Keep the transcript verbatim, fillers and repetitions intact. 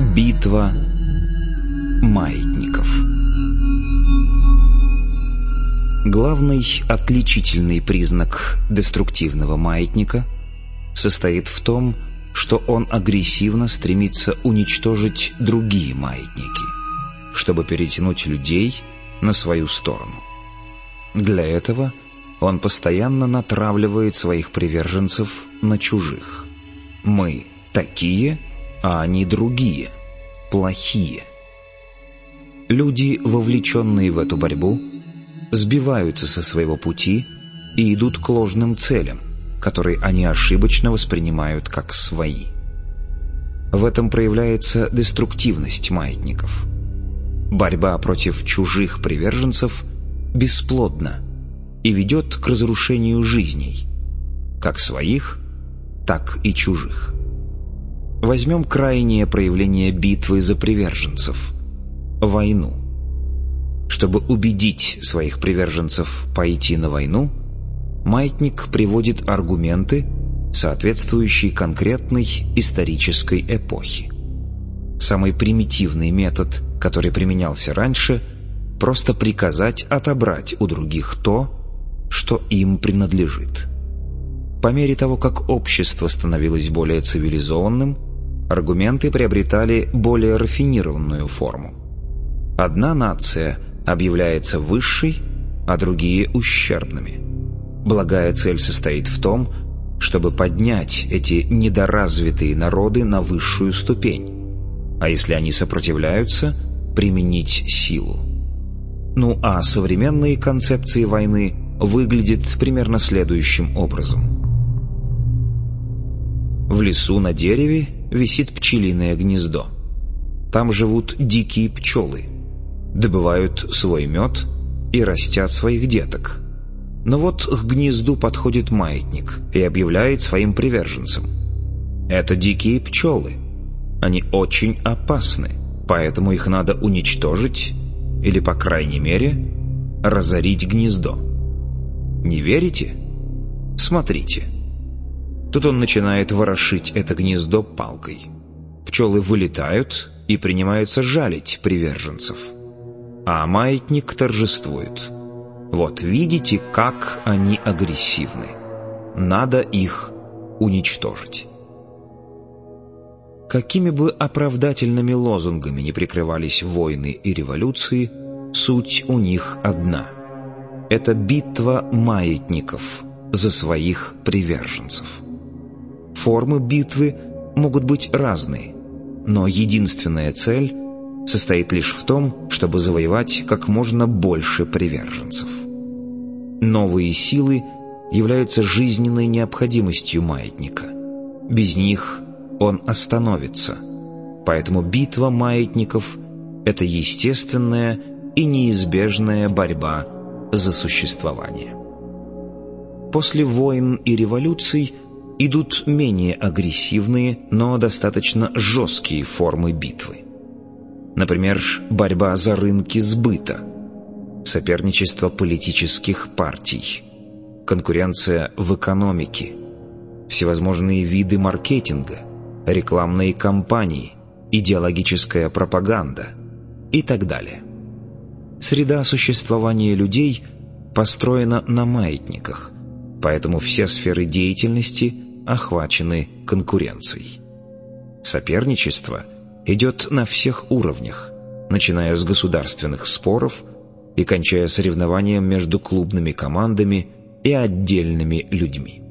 Битва маятников. Главный отличительный признак деструктивного маятника состоит в том, что он агрессивно стремится уничтожить другие маятники, чтобы перетянуть людей на свою сторону. Для этого он постоянно натравливает своих приверженцев на чужих. Мы такие, а они другие, плохие. Люди, вовлеченные в эту борьбу, сбиваются со своего пути и идут к ложным целям, которые они ошибочно воспринимают как свои. В этом проявляется деструктивность маятников. Борьба против чужих приверженцев бесплодна и ведет к разрушению жизней, как своих, так и чужих. Возьмем крайнее проявление битвы за приверженцев – войну. Чтобы убедить своих приверженцев пойти на войну, маятник приводит аргументы, соответствующие конкретной исторической эпохе. Самый примитивный метод, который применялся раньше – просто приказать отобрать у других то, что им принадлежит. По мере того, как общество становилось более цивилизованным, аргументы приобретали более рафинированную форму. Одна нация объявляется высшей, а другие – ущербными. Благая цель состоит в том, чтобы поднять эти недоразвитые народы на высшую ступень, а если они сопротивляются, применить силу. Ну а современные концепции войны выглядят примерно следующим образом. В лесу на дереве висит пчелиное гнездо. Там живут дикие пчелы, добывают свой мед и растят своих деток. Но вот к гнезду подходит маятник и объявляет своим приверженцам: это дикие пчелы, они очень опасны, поэтому их надо уничтожить или, по крайней мере, разорить гнездо. Не верите? Смотрите. Тут он начинает ворошить это гнездо палкой. Пчелы вылетают и принимаются жалить приверженцев. А маятник торжествует. Вот видите, как они агрессивны. Надо их уничтожить. Какими бы оправдательными лозунгами ни прикрывались войны и революции, суть у них одна. Это битва маятников за своих приверженцев. Формы битвы могут быть разные, но единственная цель состоит лишь в том, чтобы завоевать как можно больше приверженцев. Новые силы являются жизненной необходимостью маятника. Без них он остановится. Поэтому битва маятников – это естественная и неизбежная борьба за существование. После войн и революций идут менее агрессивные, но достаточно жесткие формы битвы. Например, борьба за рынки сбыта, соперничество политических партий, конкуренция в экономике, всевозможные виды маркетинга, рекламные кампании, идеологическая пропаганда и так далее. Среда существования людей построена на маятниках, поэтому все сферы деятельности охвачены конкуренцией. Соперничество идет на всех уровнях, начиная с государственных споров и кончая соревнованием между клубными командами и отдельными людьми.